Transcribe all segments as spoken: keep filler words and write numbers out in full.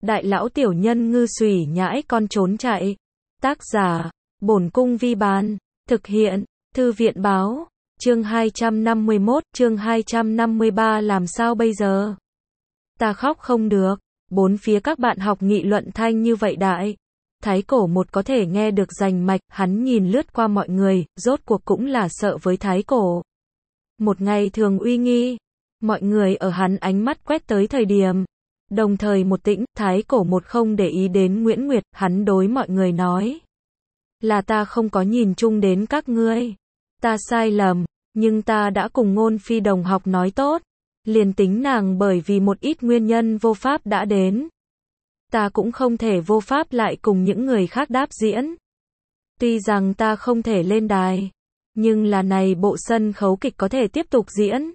Đại lão tiểu nhân ngư xùy nhãi con trốn chạy. Tác giả, Bổn Cung Vi Bán. Thực hiện, Thư viện Báo. Chương hai trăm năm mươi mốt, chương hai trăm năm mươi ba làm sao bây giờ? Ta khóc không được. Bốn phía các bạn học nghị luận thanh như vậy đại. Thái cổ một có thể nghe được rành mạch, hắn nhìn lướt qua mọi người, rốt cuộc cũng là sợ với thái cổ. Một ngày thường uy nghi. Mọi người ở hắn ánh mắt quét tới thời điểm. Đồng thời một tĩnh, thái cổ một không để ý đến Nguyễn Nguyệt, hắn đối mọi người nói. Là ta không có nhìn chung đến các ngươi. Ta sai lầm, nhưng ta đã cùng Ngôn Phi đồng học nói tốt. Liền tính nàng bởi vì một ít nguyên nhân vô pháp đã đến. Ta cũng không thể vô pháp lại cùng những người khác đáp diễn. Tuy rằng ta không thể lên đài, nhưng là này bộ sân khấu kịch có thể tiếp tục diễn.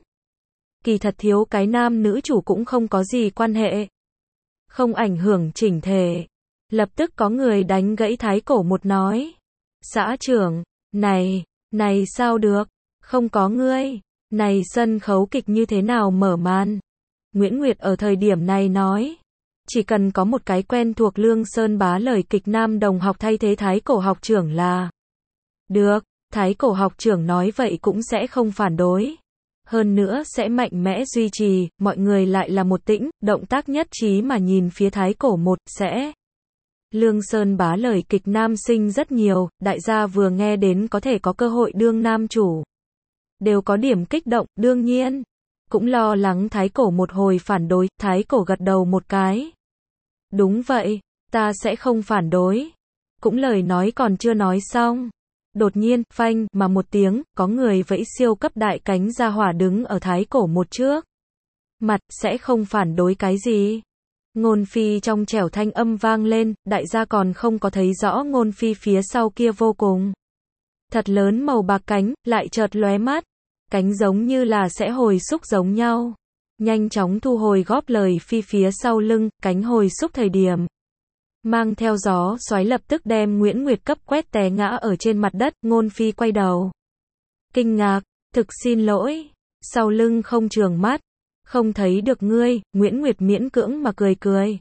Kỳ thật thiếu cái nam nữ chủ cũng không có gì quan hệ. Không ảnh hưởng chỉnh thể. Lập tức có người đánh gãy thái cổ một nói. Xã trưởng, này, này sao được, không có ngươi, này sân khấu kịch như thế nào mở màn. Nguyễn Nguyệt ở thời điểm này nói. Chỉ cần có một cái quen thuộc Lương Sơn Bá lời kịch nam đồng học thay thế thái cổ học trưởng là được, thái cổ học trưởng nói vậy cũng sẽ không phản đối. Hơn nữa sẽ mạnh mẽ duy trì, mọi người lại là một tĩnh, động tác nhất trí mà nhìn phía thái cổ một, sẽ. Lương Sơn Bá lời kịch nam sinh rất nhiều, đại gia vừa nghe đến có thể có cơ hội đương nam chủ. Đều có điểm kích động, đương nhiên. Cũng lo lắng thái cổ một hồi phản đối, thái cổ gật đầu một cái. Đúng vậy, ta sẽ không phản đối. Cũng lời nói còn chưa nói xong. Đột nhiên, phanh, mà một tiếng, có người vẫy siêu cấp đại cánh ra hỏa đứng ở thái cổ một trước. Mặt, sẽ không phản đối cái gì. Ngôn Phi trong trẻo thanh âm vang lên, đại gia còn không có thấy rõ Ngôn Phi phía sau kia vô cùng. Thật lớn màu bạc cánh, lại chợt lóe mắt. Cánh giống như là sẽ hồi xúc giống nhau. Nhanh chóng thu hồi góp lời Phi phía sau lưng, cánh hồi xúc thời điểm. Mang theo gió xoáy lập tức đem Nguyễn Nguyệt cấp quét té ngã ở trên mặt đất, Ngôn Phi quay đầu. Kinh ngạc, thực xin lỗi, sau lưng không trường mắt, không thấy được ngươi, Nguyễn Nguyệt miễn cưỡng mà cười cười.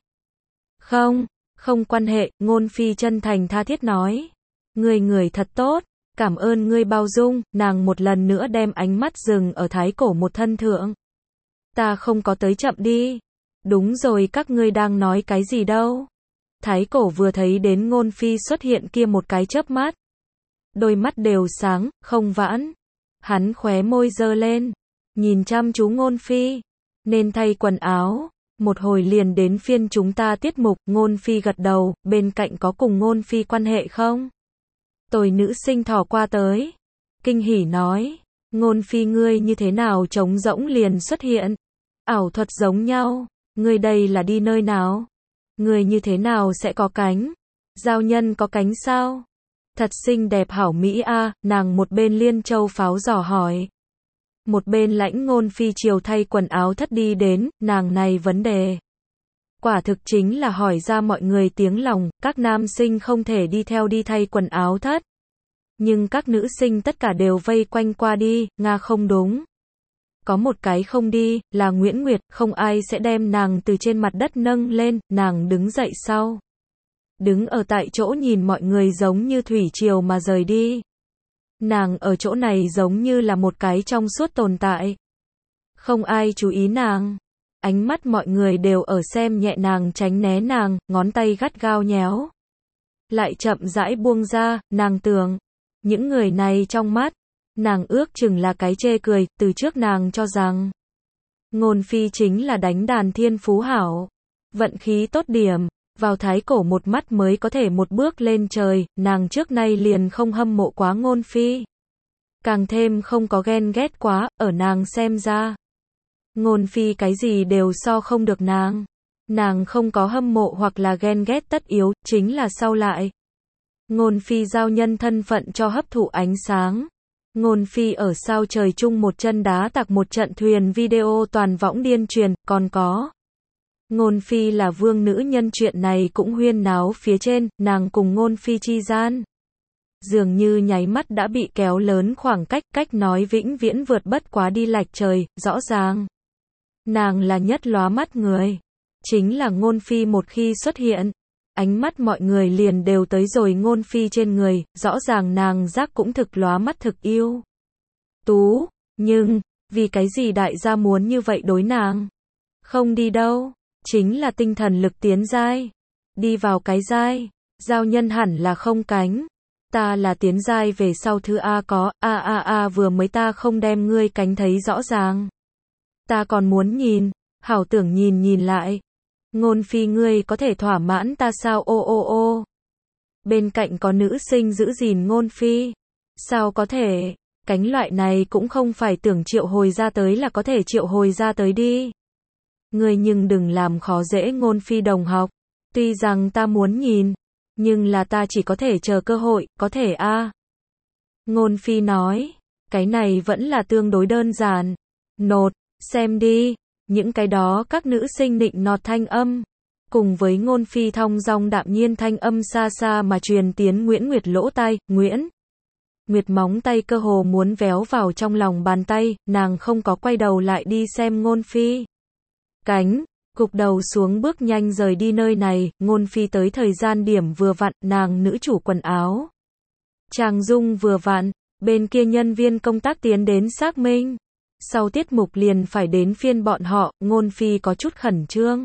Không, không quan hệ, Ngôn Phi chân thành tha thiết nói. Ngươi người thật tốt, cảm ơn ngươi bao dung, nàng một lần nữa đem ánh mắt dừng ở thái cổ một thân thượng. Ta không có tới chậm đi. Đúng rồi, các ngươi đang nói cái gì đâu. Thái cổ vừa thấy đến Ngôn Phi xuất hiện kia một cái chớp mắt. Đôi mắt đều sáng, không vãn. Hắn khóe môi giơ lên. Nhìn chăm chú Ngôn Phi. Nên thay quần áo. Một hồi liền đến phiên chúng ta tiết mục. Ngôn Phi gật đầu, bên cạnh có cùng Ngôn Phi quan hệ không? Tồi nữ sinh thò qua tới. Kinh hỉ nói. Ngôn Phi ngươi như thế nào trống rỗng liền xuất hiện. Ảo thuật giống nhau. Ngươi đây là đi nơi nào? Ngươi như thế nào sẽ có cánh? Giao nhân có cánh sao? Thật xinh đẹp hảo mỹ a, nàng một bên liên châu pháo dò hỏi. Một bên lãnh Ngôn Phi chiều thay quần áo thất đi đến, nàng này vấn đề. Quả thực chính là hỏi ra mọi người tiếng lòng, các nam sinh không thể đi theo đi thay quần áo thất. Nhưng các nữ sinh tất cả đều vây quanh qua đi, Nga không đúng. Có một cái không đi, là Nguyễn Nguyệt, không ai sẽ đem nàng từ trên mặt đất nâng lên, nàng đứng dậy sau. Đứng ở tại chỗ nhìn mọi người giống như thủy triều mà rời đi. Nàng ở chỗ này giống như là một cái trong suốt tồn tại. Không ai chú ý nàng. Ánh mắt mọi người đều ở xem nhẹ nàng tránh né nàng, ngón tay gắt gao nhéo. Lại chậm rãi buông ra, nàng tưởng. Những người này trong mắt, nàng ước chừng là cái chê cười, từ trước nàng cho rằng. Ngôn Phi chính là đánh đàn thiên phú hảo. Vận khí tốt điểm, vào thái cổ một mắt mới có thể một bước lên trời, nàng trước nay liền không hâm mộ quá Ngôn Phi. Càng thêm không có ghen ghét quá, ở nàng xem ra. Ngôn Phi cái gì đều so không được nàng. Nàng không có hâm mộ hoặc là ghen ghét tất yếu, chính là sau lại. Ngôn Phi giao nhân thân phận cho hấp thụ ánh sáng. Ngôn Phi ở sao trời chung một chân đá tạc một trận thuyền video toàn võng điên truyền, còn có. Ngôn Phi là vương nữ nhân chuyện này cũng huyên náo phía trên, nàng cùng Ngôn Phi chi gian. Dường như nháy mắt đã bị kéo lớn khoảng cách, cách nói vĩnh viễn vượt bất quá đi lạch trời, rõ ràng. Nàng là nhất lóa mắt người. Chính là Ngôn Phi một khi xuất hiện, ánh mắt mọi người liền đều tới rồi Ngôn Phi trên người, rõ ràng nàng giác cũng thực lóa mắt thực yêu. Tú, nhưng, vì cái gì đại gia muốn như vậy đối nàng? Không đi đâu, chính là tinh thần lực tiến giai. Đi vào cái giai, giao nhân hẳn là không cánh. Ta là tiến giai về sau thứ A có, a a a vừa mới ta không đem ngươi cánh thấy rõ ràng. Ta còn muốn nhìn, hảo tưởng nhìn nhìn lại. Ngôn Phi ngươi có thể thỏa mãn ta sao ô ô ô. Bên cạnh có nữ sinh giữ gìn Ngôn Phi. Sao có thể, cánh loại này cũng không phải tưởng triệu hồi ra tới là có thể triệu hồi ra tới đi. Ngươi nhưng đừng làm khó dễ Ngôn Phi đồng học. Tuy rằng ta muốn nhìn, nhưng là ta chỉ có thể chờ cơ hội, có thể a. À. Ngôn Phi nói, cái này vẫn là tương đối đơn giản. Nột, xem đi, những cái đó các nữ sinh nịnh nọt thanh âm, cùng với Ngôn Phi thong dong đạm nhiên thanh âm xa xa mà truyền tiến Nguyễn Nguyệt lỗ tai, Nguyễn. Nguyệt móng tay cơ hồ muốn véo vào trong lòng bàn tay, nàng không có quay đầu lại đi xem Ngôn Phi. Cánh, gục đầu xuống bước nhanh rời đi nơi này, Ngôn Phi tới thời gian điểm vừa vặn, nàng nữ chủ quần áo. Trang dung vừa vặn, bên kia nhân viên công tác tiến đến xác minh. Sau tiết mục liền phải đến phiên bọn họ, Ngôn Phi có chút khẩn trương.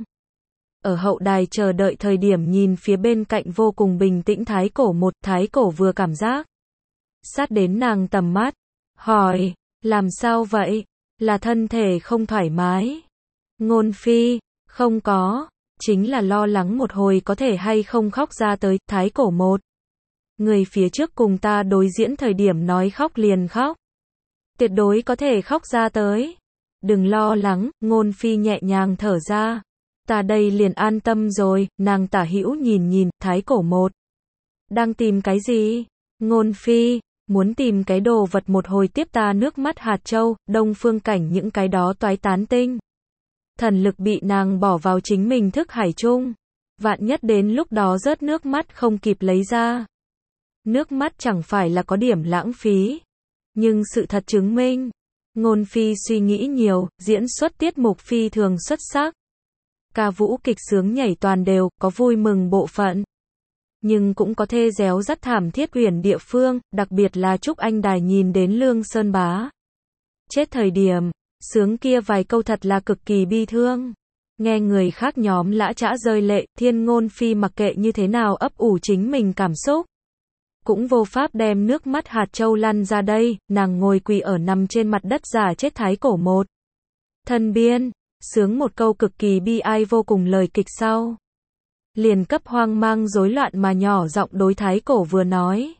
Ở hậu đài chờ đợi thời điểm nhìn phía bên cạnh vô cùng bình tĩnh Thái Cổ một, Thái Cổ vừa cảm giác. Sát đến nàng tầm mắt, hỏi, làm sao vậy? Là thân thể không thoải mái? Ngôn Phi, không có, chính là lo lắng một hồi có thể hay không khóc ra tới, Thái Cổ một. Người phía trước cùng ta đối diễn thời điểm nói khóc liền khóc. Tuyệt đối có thể khóc ra tới. Đừng lo lắng, Ngôn Phi nhẹ nhàng thở ra. Ta đây liền an tâm rồi, nàng tả hữu nhìn nhìn, Thái Cổ một. Đang tìm cái gì? Ngôn Phi, muốn tìm cái đồ vật một hồi tiếp ta nước mắt hạt châu, Đông Phương Cảnh những cái đó toái tán tinh. Thần lực bị nàng bỏ vào chính mình thức hải chung. Vạn nhất đến lúc đó rớt nước mắt không kịp lấy ra. Nước mắt chẳng phải là có điểm lãng phí. Nhưng sự thật chứng minh, Ngôn Phi suy nghĩ nhiều, diễn xuất tiết mục phi thường xuất sắc. Ca vũ kịch sướng nhảy toàn đều, có vui mừng bộ phận. Nhưng cũng có thê réo rắt thảm thiết uyển địa phương, đặc biệt là Trúc Anh Đài nhìn đến Lương Sơn Bá. Chết thời điểm, sướng kia vài câu thật là cực kỳ bi thương. Nghe người khác nhóm lã chã rơi lệ, Thiên Ngôn Phi mặc kệ như thế nào ấp ủ chính mình cảm xúc. Cũng vô pháp đem nước mắt hạt châu lăn ra đây, nàng ngồi quỳ ở nằm trên mặt đất giả chết Thái Cổ một. Thân biên, sướng một câu cực kỳ bi ai vô cùng lời kịch sau. Liền cấp hoang mang rối loạn mà nhỏ giọng đối Thái Cổ vừa nói.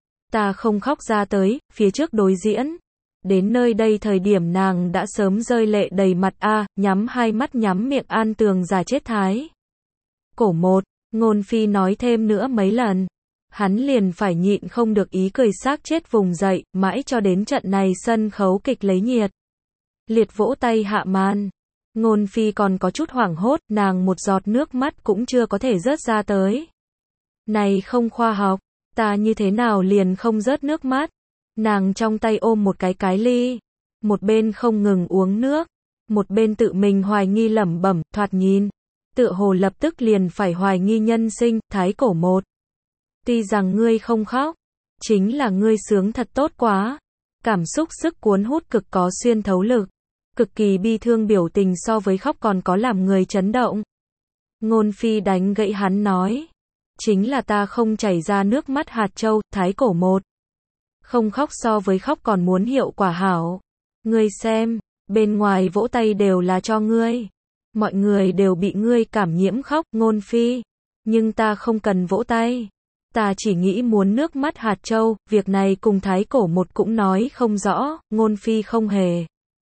Ta không khóc ra tới, phía trước đối diễn. Đến nơi đây thời điểm nàng đã sớm rơi lệ đầy mặt a, nhắm hai mắt nhắm miệng an tường giả chết Thái Cổ một. Ngôn Phi nói thêm nữa mấy lần. Hắn liền phải nhịn không được ý cười xác chết vùng dậy, mãi cho đến trận này sân khấu kịch lấy nhiệt. Liệt vỗ tay hạ màn. Ngôn Phi còn có chút hoảng hốt, nàng một giọt nước mắt cũng chưa có thể rớt ra tới. Này không khoa học, ta như thế nào liền không rớt nước mắt. Nàng trong tay ôm một cái cái ly, một bên không ngừng uống nước, một bên tự mình hoài nghi lẩm bẩm, thoạt nhìn, tựa hồ lập tức liền phải hoài nghi nhân sinh, Thái Cổ một. Tuy rằng ngươi không khóc, chính là ngươi sướng thật tốt quá. Cảm xúc sức cuốn hút cực có xuyên thấu lực, cực kỳ bi thương biểu tình so với khóc còn có làm người chấn động. Ngôn Phi đánh gãy hắn nói, chính là ta không chảy ra nước mắt hạt châu, Thái Cổ một. Không khóc so với khóc còn muốn hiệu quả hảo. Ngươi xem, bên ngoài vỗ tay đều là cho ngươi. Mọi người đều bị ngươi cảm nhiễm khóc, Ngôn Phi. Nhưng ta không cần vỗ tay. Ta chỉ nghĩ muốn nước mắt hạt châu, việc này cùng Thái Cổ một cũng nói không rõ, Ngôn Phi không hề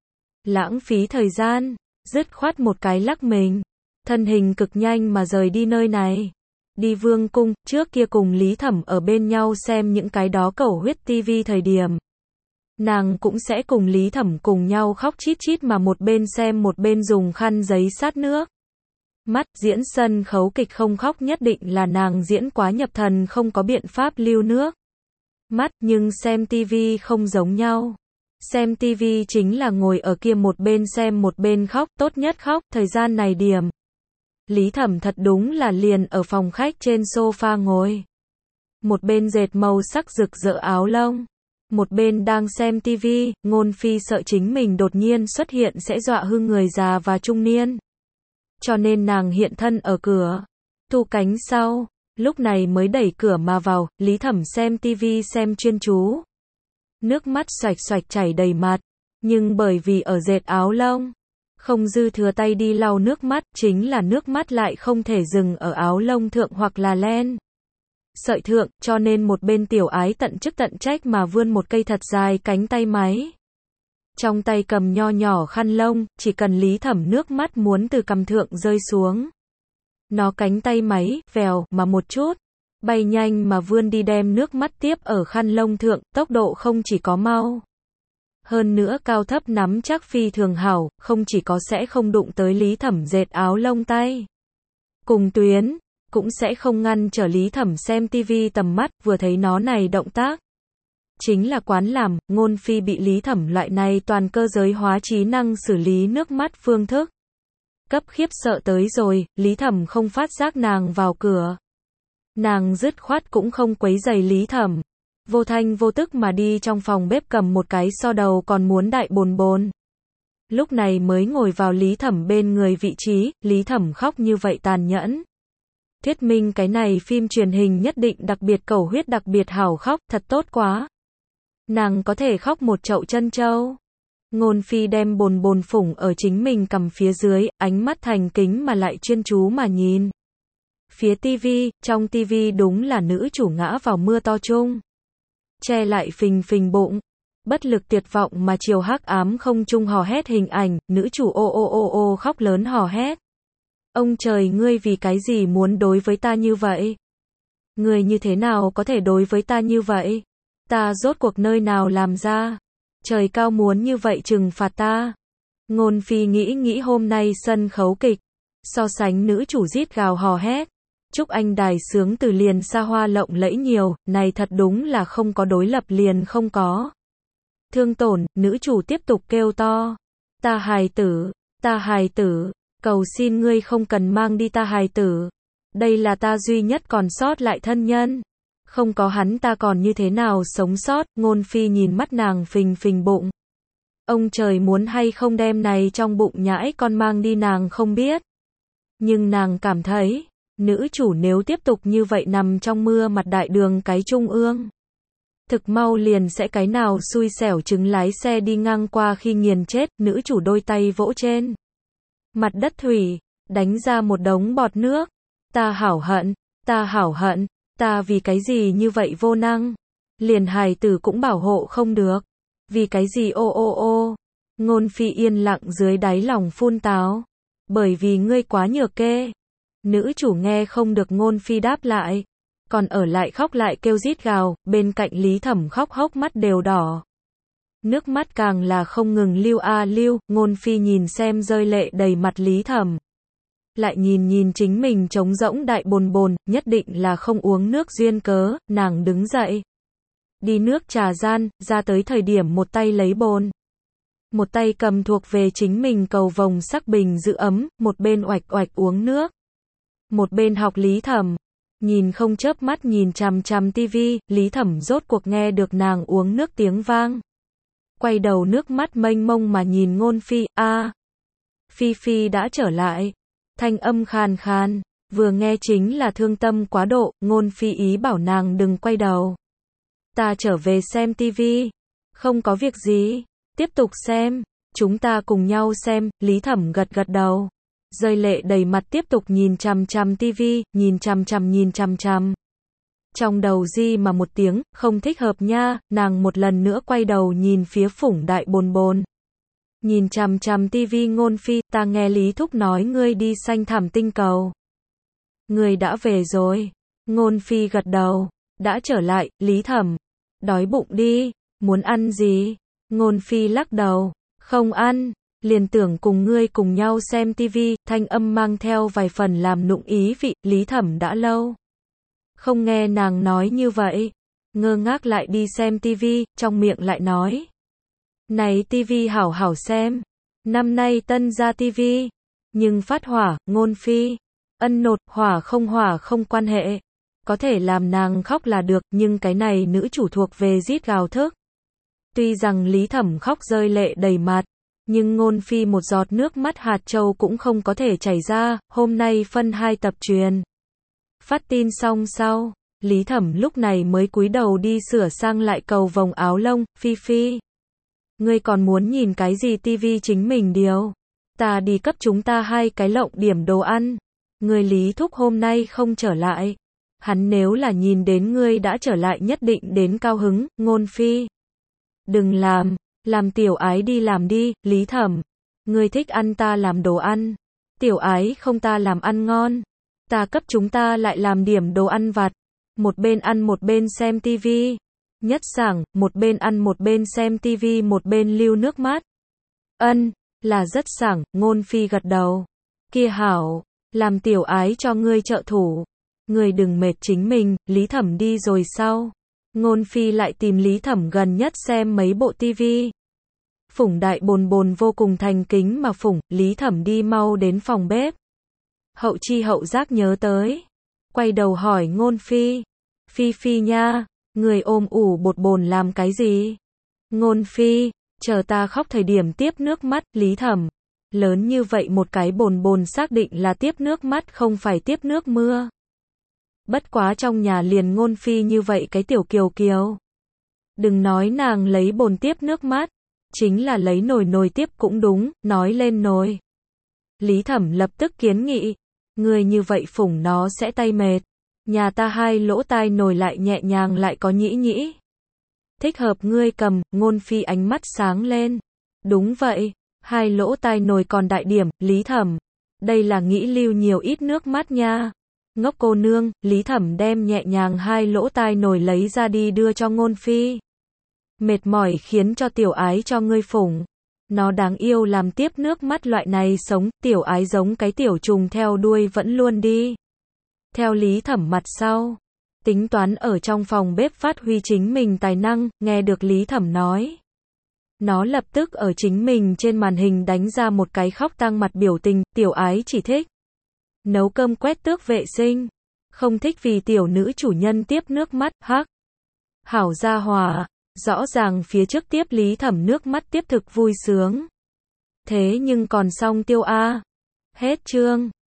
lãng phí thời gian, dứt khoát một cái lắc mình, thân hình cực nhanh mà rời đi nơi này. Đi Vương cung, trước kia cùng Lý Thẩm ở bên nhau xem những cái đó cẩu huyết tivi thời điểm. Nàng cũng sẽ cùng Lý Thẩm cùng nhau khóc chít chít mà một bên xem một bên dùng khăn giấy sát nước. Mắt, diễn sân khấu kịch không khóc nhất định là nàng diễn quá nhập thần không có biện pháp lưu nước. Mắt, nhưng xem tivi không giống nhau. Xem tivi chính là ngồi ở kia một bên xem một bên khóc, tốt nhất khóc, thời gian này điểm. Lý Thẩm thật đúng là liền ở phòng khách trên sofa ngồi. Một bên dệt màu sắc rực rỡ áo lông, một bên đang xem tivi, Ngôn Phi sợ chính mình đột nhiên xuất hiện sẽ dọa hư người già và trung niên. Cho nên nàng hiện thân ở cửa, thu cánh sau, lúc này mới đẩy cửa mà vào, Lý Thẩm xem tivi xem chuyên chú. Nước mắt xoạch xoạch chảy đầy mặt, nhưng bởi vì ở dệt áo lông, không dư thừa tay đi lau nước mắt, chính là nước mắt lại không thể dừng ở áo lông thượng hoặc là len sợi thượng, cho nên một bên tiểu ái tận chức tận trách mà vươn một cây thật dài cánh tay máy. Trong tay cầm nho nhỏ khăn lông, chỉ cần Lý Thẩm nước mắt muốn từ cằm thượng rơi xuống. Nó cánh tay máy, vèo, mà một chút, bay nhanh mà vươn đi đem nước mắt tiếp ở khăn lông thượng, tốc độ không chỉ có mau. Hơn nữa cao thấp nắm chắc phi thường hảo, không chỉ có sẽ không đụng tới Lý Thẩm dệt áo lông tay. Cùng tuyến, cũng sẽ không ngăn trở Lý Thẩm xem tivi tầm mắt, vừa thấy nó này động tác. Chính là quán làm, Ngôn Phi bị Lý Thẩm loại này toàn cơ giới hóa trí năng xử lý nước mắt phương thức. Cấp khiếp sợ tới rồi, Lý Thẩm không phát giác nàng vào cửa. Nàng dứt khoát cũng không quấy giày Lý Thẩm. Vô thanh vô tức mà đi trong phòng bếp cầm một cái so đầu còn muốn đại bồn bồn. Lúc này mới ngồi vào Lý Thẩm bên người vị trí, Lý Thẩm khóc như vậy tàn nhẫn. Thuyết minh cái này phim truyền hình nhất định đặc biệt cầu huyết đặc biệt hảo khóc, thật tốt quá. Nàng có thể khóc một chậu chân châu. Ngôn Phi đem bồn bồn phủng ở chính mình cầm phía dưới, ánh mắt thành kính mà lại chuyên chú mà nhìn. Phía tivi, trong tivi đúng là nữ chủ ngã vào mưa to chung. Che lại phình phình bụng. Bất lực tuyệt vọng mà chiều hắc ám không trung hò hét hình ảnh, nữ chủ ô ô ô ô khóc lớn hò hét. Ông trời, ngươi vì cái gì muốn đối với ta như vậy? Ngươi như thế nào có thể đối với ta như vậy? Ta rốt cuộc nơi nào làm ra? Trời cao muốn như vậy trừng phạt ta. Ngôn Phi nghĩ nghĩ hôm nay sân khấu kịch, so sánh nữ chủ rít gào hò hét. Chúc anh đài sướng từ liền xa hoa lộng lẫy nhiều, này thật đúng là không có đối lập liền không có. Thương tổn, nữ chủ tiếp tục kêu to. Ta hài tử, ta hài tử, cầu xin ngươi không cần mang đi ta hài tử. Đây là ta duy nhất còn sót lại thân nhân. Không có hắn ta còn như thế nào sống sót, Ngôn Phi nhìn mắt nàng phình phình bụng. Ông trời muốn hay không đem này trong bụng nhãi con mang đi nàng không biết. Nhưng nàng cảm thấy, nữ chủ nếu tiếp tục như vậy nằm trong mưa mặt đại đường cái trung ương. Thực mau liền sẽ cái nào xui xẻo chứng lái xe đi ngang qua khi nghiền chết, nữ chủ đôi tay vỗ trên mặt đất thủy, đánh ra một đống bọt nước. Ta hảo hận, ta hảo hận, ta vì cái gì như vậy vô năng. Liền hài tử cũng bảo hộ không được. Vì cái gì ô ô ô. Ngôn Phi yên lặng dưới đáy lòng phun táo. Bởi vì ngươi quá nhược kê. Nữ chủ nghe không được Ngôn Phi đáp lại. Còn ở lại khóc lại kêu rít gào, bên cạnh Lý Thẩm khóc hốc mắt đều đỏ. Nước mắt càng là không ngừng lưu a lưu, Ngôn Phi nhìn xem rơi lệ đầy mặt Lý Thẩm. Lại nhìn nhìn chính mình trống rỗng đại bồn bồn, nhất định là không uống nước duyên cớ, nàng đứng dậy. Đi nước trà gian, ra tới thời điểm một tay lấy bồn. Một tay cầm thuộc về chính mình cầu vồng sắc bình giữ ấm, một bên oạch oạch uống nước. Một bên học Lý Thẩm. Nhìn không chớp mắt nhìn chằm chằm tivi, Lý Thẩm rốt cuộc nghe được nàng uống nước tiếng vang. Quay đầu nước mắt mênh mông mà nhìn Ngôn Phi, a, Phi Phi đã trở lại. Thanh âm khàn khàn, vừa nghe chính là thương tâm quá độ, Ngôn Phi ý bảo nàng đừng quay đầu. Ta trở về xem tivi. Không có việc gì, tiếp tục xem, chúng ta cùng nhau xem, Lý Thẩm gật gật đầu. Rơi lệ đầy mặt tiếp tục nhìn chằm chằm tivi, nhìn chằm chằm nhìn chằm chằm. Trong đầu di mà một tiếng, không thích hợp nha, nàng một lần nữa quay đầu nhìn phía phủng đại bồn bồn. Nhìn chằm chằm tivi Ngôn Phi, ta nghe Lý Thúc nói ngươi đi xanh thảm tinh cầu. Ngươi đã về rồi. Ngôn Phi gật đầu, đã trở lại, Lý Thẩm. Đói bụng đi, muốn ăn gì? Ngôn Phi lắc đầu, không ăn. Liền tưởng cùng ngươi cùng nhau xem tivi, thanh âm mang theo vài phần làm nụng ý vị, Lý Thẩm đã lâu không nghe nàng nói như vậy, ngơ ngác lại đi xem tivi, trong miệng lại nói. Này tivi hảo hảo xem, năm nay tân ra tivi, nhưng phát hỏa, Ngôn Phi, Ân nột, hỏa không hỏa không quan hệ. Có thể làm nàng khóc là được, nhưng cái này nữ chủ thuộc về rít gào thức. Tuy rằng Lý Thẩm khóc rơi lệ đầy mặt, nhưng Ngôn Phi một giọt nước mắt hạt châu cũng không có thể chảy ra. Hôm nay phân hai tập truyền. Phát tin xong sau, Lý Thẩm lúc này mới cúi đầu đi sửa sang lại cầu vồng áo lông. Phi Phi, ngươi còn muốn nhìn cái gì tivi chính mình điều. Ta đi cấp chúng ta hai cái lộng điểm đồ ăn. Ngươi Lý thúc hôm nay không trở lại. Hắn nếu là nhìn đến ngươi đã trở lại nhất định đến cao hứng. Ngôn Phi, đừng làm, làm tiểu ái đi làm đi. Lý Thẩm, ngươi thích ăn ta làm đồ ăn. Tiểu ái không ta làm ăn ngon. Ta cấp chúng ta lại làm điểm đồ ăn vặt. Một bên ăn một bên xem tivi. Nhất sảng, một bên ăn một bên xem tivi một bên lưu nước mắt. Ân, là rất sảng. Ngôn Phi gật đầu. Kia hảo, làm tiểu ái cho ngươi trợ thủ. Ngươi đừng mệt chính mình. Lý Thẩm đi rồi sau, Ngôn Phi lại tìm Lý Thẩm gần nhất xem mấy bộ tivi. Phủng Đại Bồn Bồn vô cùng thành kính mà phủng. Lý Thẩm đi mau đến phòng bếp. Hậu chi hậu giác nhớ tới, quay đầu hỏi Ngôn Phi. Phi Phi nha, người ôm ủ bột bồn làm cái gì? Ngôn Phi, chờ ta khóc thời điểm tiếp nước mắt. Lý Thẩm, lớn như vậy một cái bồn bồn xác định là tiếp nước mắt không phải tiếp nước mưa. Bất quá trong nhà liền Ngôn Phi như vậy cái tiểu kiều kiều. Đừng nói nàng lấy bồn tiếp nước mắt, chính là lấy nồi nồi tiếp cũng đúng. Nói lên nồi, Lý Thẩm lập tức kiến nghị. Người như vậy phủng nó sẽ tay mệt. Nhà ta hai lỗ tai nồi lại nhẹ nhàng lại có nhĩ nhĩ. Thích hợp ngươi cầm. Ngôn Phi ánh mắt sáng lên. Đúng vậy, hai lỗ tai nồi còn đại điểm. Lý Thẩm, đây là nghĩ lưu nhiều ít nước mắt nha. Ngốc cô nương. Lý Thẩm đem nhẹ nhàng hai lỗ tai nồi lấy ra đi đưa cho Ngôn Phi. Mệt mỏi khiến cho tiểu ái cho ngươi phủng. Nó đáng yêu làm tiếp nước mắt loại này sống. Tiểu ái giống cái tiểu trùng theo đuôi vẫn luôn đi theo Lý Thẩm mặt sau, tính toán ở trong phòng bếp phát huy chính mình tài năng. Nghe được Lý Thẩm nói, nó lập tức ở chính mình trên màn hình đánh ra một cái khóc tang mặt biểu tình. Tiểu ái chỉ thích nấu cơm quét tước vệ sinh, không thích vì tiểu nữ chủ nhân tiếp nước mắt. Hắc, hảo gia hỏa, rõ ràng phía trước tiếp Lý Thẩm nước mắt tiếp thực vui sướng. Thế nhưng còn xong tiêu a. Hết chương.